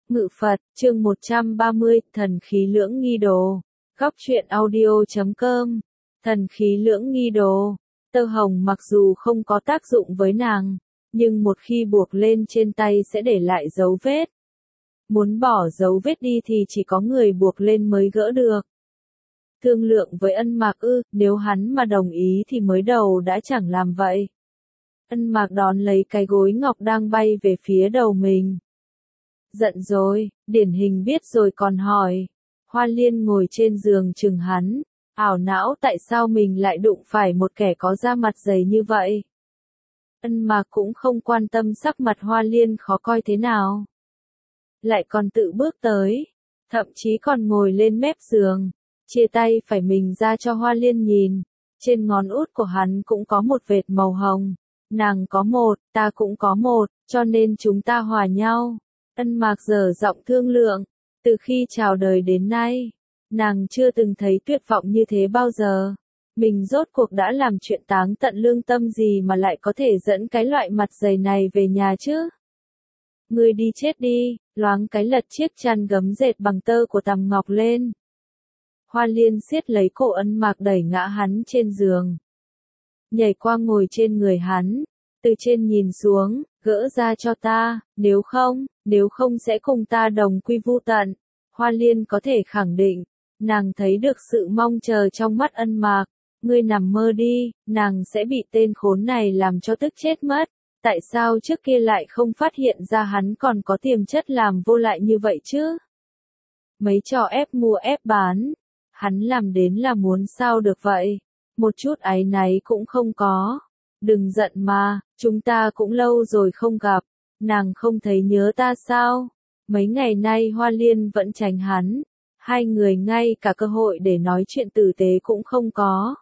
Ngự Phật, chương 130, thần khí lưỡng nghi đồ. Góc truyện audio.com. Thần khí lưỡng nghi đồ. Tơ hồng mặc dù không có tác dụng với nàng, nhưng một khi buộc lên trên tay sẽ để lại dấu vết. Muốn bỏ dấu vết đi thì chỉ có người buộc lên mới gỡ được. Thương lượng với Ân Mạc nếu hắn mà đồng ý thì mới đầu đã chẳng làm vậy. Ân Mạc đón lấy cái gối ngọc đang bay về phía đầu mình. Giận rồi, điển hình biết rồi còn hỏi. Hoa Liên ngồi trên giường chừng hắn, ảo não tại sao mình lại đụng phải một kẻ có da mặt dày như vậy. Ân Mạc cũng không quan tâm sắc mặt Hoa Liên khó coi thế nào. Lại còn tự bước tới, thậm chí còn ngồi lên mép giường, chia tay phải mình ra cho Hoa Liên nhìn. Trên ngón út của hắn cũng có một vệt màu hồng. Nàng có một, ta cũng có một, cho nên chúng ta hòa nhau. Ân Mạc dở giọng thương lượng, từ khi chào đời đến nay, nàng chưa từng thấy tuyệt vọng như thế bao giờ. Mình rốt cuộc đã làm chuyện táng tận lương tâm gì mà lại có thể dẫn cái loại mặt dày này về nhà chứ? Ngươi đi chết đi, loáng cái lật chiếc chăn gấm dệt bằng tơ của Tằm Ngọc lên. Hoa Liên siết lấy cổ Ân Mạc đẩy ngã hắn trên giường. Nhảy qua ngồi trên người hắn, từ trên nhìn xuống, gỡ ra cho ta, nếu không sẽ cùng ta đồng quy vu tận. Hoa Liên có thể khẳng định, nàng thấy được sự mong chờ trong mắt Ân Mạc. Ngươi nằm mơ đi, nàng sẽ bị tên khốn này làm cho tức chết mất. Tại sao trước kia lại không phát hiện ra hắn còn có tiềm chất làm vô lại như vậy chứ? Mấy trò ép mua ép bán, hắn làm đến là muốn sao được vậy? Một chút áy náy cũng không có. Đừng giận mà, chúng ta cũng lâu rồi không gặp, nàng không thấy nhớ ta sao? Mấy ngày nay Hoa Liên vẫn tránh hắn, hai người ngay cả cơ hội để nói chuyện tử tế cũng không có.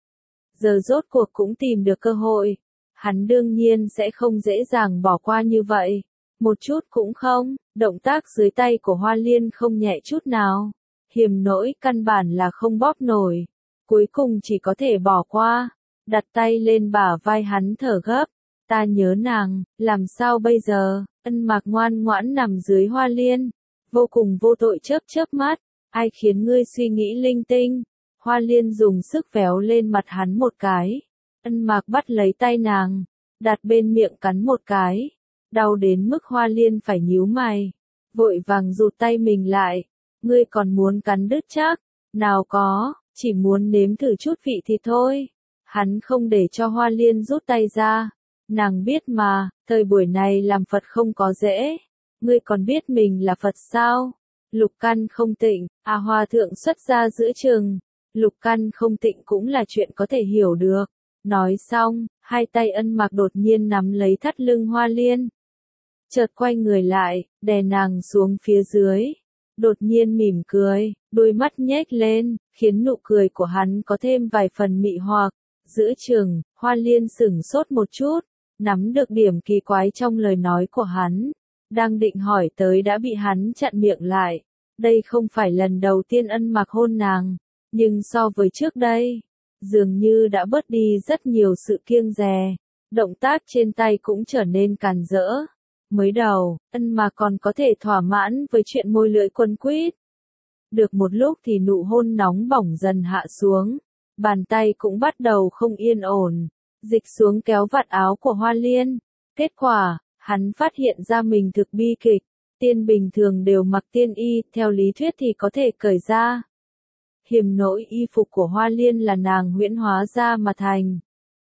Giờ rốt cuộc cũng tìm được cơ hội, hắn đương nhiên sẽ không dễ dàng bỏ qua như vậy. Một chút cũng không, động tác dưới tay của Hoa Liên không nhẹ chút nào, hiểm nỗi căn bản là không bóp nổi. Cuối cùng chỉ có thể bỏ qua, đặt tay lên bả vai hắn thở gấp. Ta nhớ nàng, làm sao bây giờ? Ân Mạc ngoan ngoãn nằm dưới Hoa Liên, vô cùng vô tội chớp mắt. Ai khiến ngươi suy nghĩ linh tinh? Hoa Liên dùng sức véo lên mặt hắn một cái. Ân Mạc bắt lấy tay nàng, đặt bên miệng cắn một cái. Đau đến mức Hoa Liên phải nhíu mày, vội vàng rụt tay mình lại. Ngươi còn muốn cắn đứt chắc? Nào có, chỉ muốn nếm thử chút vị thì thôi. Hắn không để cho Hoa Liên rút tay ra. Nàng biết mà, thời buổi này làm Phật không có dễ. Ngươi còn biết mình là Phật sao? Lục căn không tịnh, Hòa thượng xuất gia giữa chừng. Lục căn không tịnh cũng là chuyện có thể hiểu được. Nói xong, hai tay Ân Mạc đột nhiên nắm lấy thắt lưng Hoa Liên. Chợt quay người lại, đè nàng xuống phía dưới. Đột nhiên mỉm cười, đôi mắt nhếch lên, khiến nụ cười của hắn có thêm vài phần mị hoặc. Giữa chừng, Hoa Liên sửng sốt một chút, nắm được điểm kỳ quái trong lời nói của hắn. Đang định hỏi tới đã bị hắn chặn miệng lại. Đây không phải lần đầu tiên Ân Mạc hôn nàng, nhưng so với trước đây, dường như đã bớt đi rất nhiều sự kiêng dè. Động tác trên tay cũng trở nên càn rỡ. Mới đầu, Ân Mạc còn có thể thỏa mãn với chuyện môi lưỡi quấn quýt. Được một lúc thì nụ hôn nóng bỏng dần hạ xuống. Bàn tay cũng bắt đầu không yên ổn, dịch xuống kéo vạt áo của Hoa Liên. Kết quả, hắn phát hiện ra mình thực bi kịch. Tiên bình thường đều mặc tiên y, theo lý thuyết thì có thể cởi ra. Hiểm nỗi y phục của Hoa Liên là nàng huyễn hóa ra mà thành.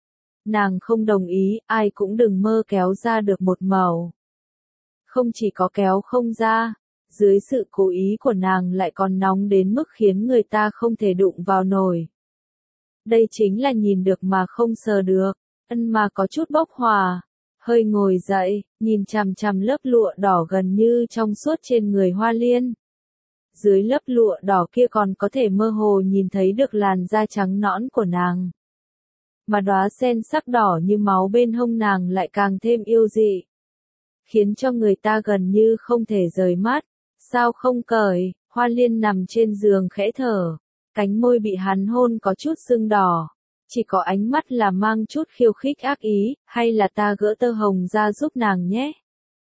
Nàng không đồng ý, ai cũng đừng mơ kéo ra được một màu. Không chỉ có kéo không ra, dưới sự cố ý của nàng lại còn nóng đến mức khiến người ta không thể đụng vào nổi. Đây chính là nhìn được mà không sờ được. Ân Mạc có chút bốc hỏa, hơi ngồi dậy, nhìn chằm chằm lớp lụa đỏ gần như trong suốt trên người Hoa Liên. Dưới lớp lụa đỏ kia còn có thể mơ hồ nhìn thấy được làn da trắng nõn của nàng. Mà đóa sen sắc đỏ như máu bên hông nàng lại càng thêm yêu dị, khiến cho người ta gần như không thể rời mắt. Sao không cởi? Hoa Liên nằm trên giường khẽ thở, cánh môi bị hắn hôn có chút sưng đỏ. Chỉ có ánh mắt là mang chút khiêu khích ác ý, hay là ta gỡ tơ hồng ra giúp nàng nhé?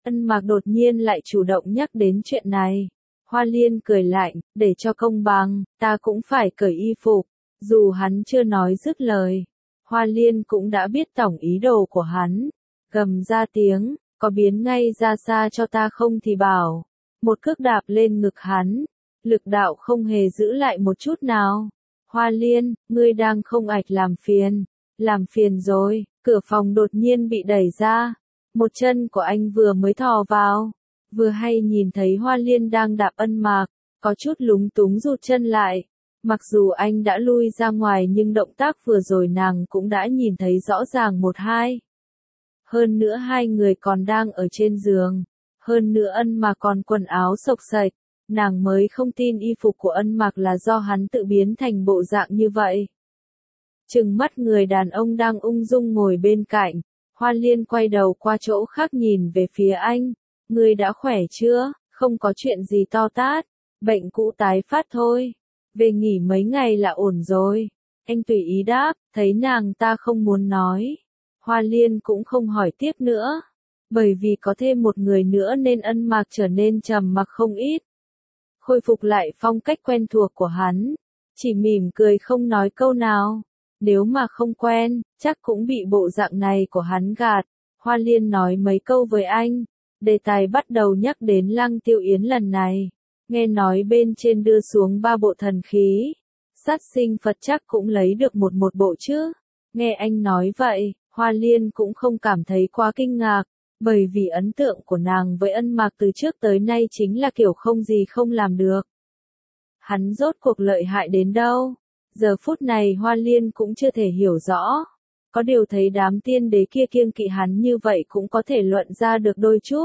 Ân Mạc đột nhiên lại chủ động nhắc đến chuyện này. Hoa Liên cười lạnh, để cho công bằng, ta cũng phải cởi y phục. Dù hắn chưa nói dứt lời, Hoa Liên cũng đã biết tổng ý đồ của hắn. Gầm ra tiếng, có biến ngay ra xa cho ta không thì bảo. Một cước đạp lên ngực hắn, lực đạo không hề giữ lại một chút nào. Hoa Liên, ngươi đang không ạch làm phiền rồi. Cửa phòng đột nhiên bị đẩy ra. Một chân của anh vừa mới thò vào, vừa hay nhìn thấy Hoa Liên đang đạp Ân Mạc, có chút lúng túng rụt chân lại. Mặc dù anh đã lui ra ngoài nhưng động tác vừa rồi nàng cũng đã nhìn thấy rõ ràng một hai. Hơn nữa hai người còn đang ở trên giường. Hơn nữa Ân Mạc còn quần áo xộc xệch. Nàng mới không tin y phục của Ân Mạc là do hắn tự biến thành bộ dạng như vậy. Trừng mắt người đàn ông đang ung dung ngồi bên cạnh. Hoa Liên quay đầu qua chỗ khác nhìn về phía anh. Ngươi đã khỏe chưa? Không có chuyện gì to tát. Bệnh cũ tái phát thôi. Về nghỉ mấy ngày là ổn rồi. Anh tùy ý đáp, thấy nàng ta không muốn nói. Hoa Liên cũng không hỏi tiếp nữa. Bởi vì có thêm một người nữa nên Ân Mạc trở nên trầm mặc không ít. Khôi phục lại phong cách quen thuộc của hắn. Chỉ mỉm cười không nói câu nào. Nếu mà không quen, chắc cũng bị bộ dạng này của hắn gạt. Hoa Liên nói mấy câu với anh. Đề tài bắt đầu nhắc đến Lăng Tiêu Yến lần này. Nghe nói bên trên đưa xuống 3 bộ thần khí. Sát sinh Phật chắc cũng lấy được một bộ chứ. Nghe anh nói vậy, Hoa Liên cũng không cảm thấy quá kinh ngạc. Bởi vì ấn tượng của nàng với Ân Mạc từ trước tới nay chính là kiểu không gì không làm được. Hắn rốt cuộc lợi hại đến đâu? Giờ phút này Hoa Liên cũng chưa thể hiểu rõ. Có điều thấy đám tiên đế kia kiêng kỵ hắn như vậy cũng có thể luận ra được đôi chút.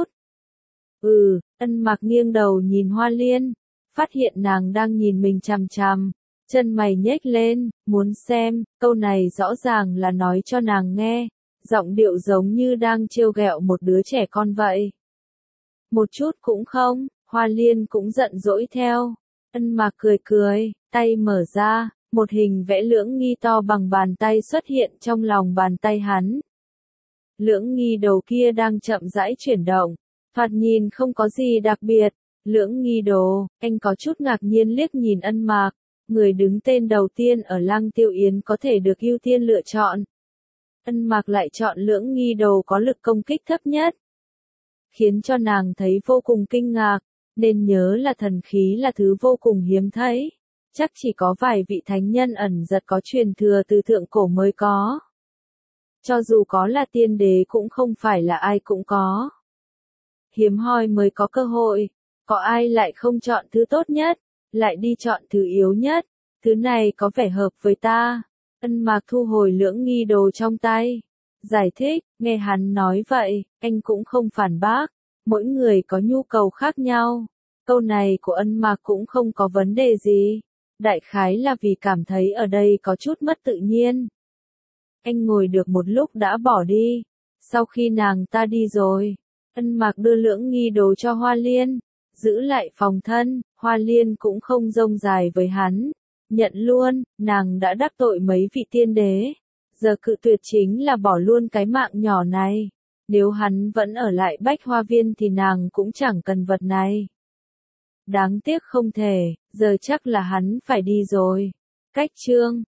Ân Mạc nghiêng đầu nhìn Hoa Liên. Phát hiện nàng đang nhìn mình chằm chằm. Chân mày nhếch lên, muốn xem, câu này rõ ràng là nói cho nàng nghe. Giọng điệu giống như đang trêu ghẹo một đứa trẻ con vậy. Một chút cũng không, Hoa Liên cũng giận dỗi theo. Ân Mạc cười cười, tay mở ra, một hình vẽ lưỡng nghi to bằng bàn tay xuất hiện trong lòng bàn tay hắn. Lưỡng nghi đầu kia đang chậm rãi chuyển động, thoạt nhìn không có gì đặc biệt. Lưỡng nghi đồ, anh có chút ngạc nhiên liếc nhìn Ân Mạc, người đứng tên đầu tiên ở Lăng Tiêu Yến có thể được ưu tiên lựa chọn. Ân Mạc lại chọn lưỡng nghi đồ có lực công kích thấp nhất. Khiến cho nàng thấy vô cùng kinh ngạc, nên nhớ là thần khí là thứ vô cùng hiếm thấy. Chắc chỉ có vài vị thánh nhân ẩn giật có truyền thừa từ thượng cổ mới có. Cho dù có là tiên đế cũng không phải là ai cũng có. Hiếm hoi mới có cơ hội, có ai lại không chọn thứ tốt nhất, lại đi chọn thứ yếu nhất, thứ này có vẻ hợp với ta. Ân Mạc thu hồi lưỡng nghi đồ trong tay. Giải thích, nghe hắn nói vậy, anh cũng không phản bác. Mỗi người có nhu cầu khác nhau. Câu này của Ân Mạc cũng không có vấn đề gì. Đại khái là vì cảm thấy ở đây có chút mất tự nhiên. Anh ngồi được một lúc đã bỏ đi. Sau khi nàng ta đi rồi, Ân Mạc đưa lưỡng nghi đồ cho Hoa Liên. Giữ lại phòng thân, Hoa Liên cũng không rông dài với hắn. Nhận luôn, nàng đã đắc tội mấy vị tiên đế. Giờ cự tuyệt chính là bỏ luôn cái mạng nhỏ này. Nếu hắn vẫn ở lại Bách Hoa Viên thì nàng cũng chẳng cần vật này. Đáng tiếc không thể, giờ chắc là hắn phải đi rồi. Cách chương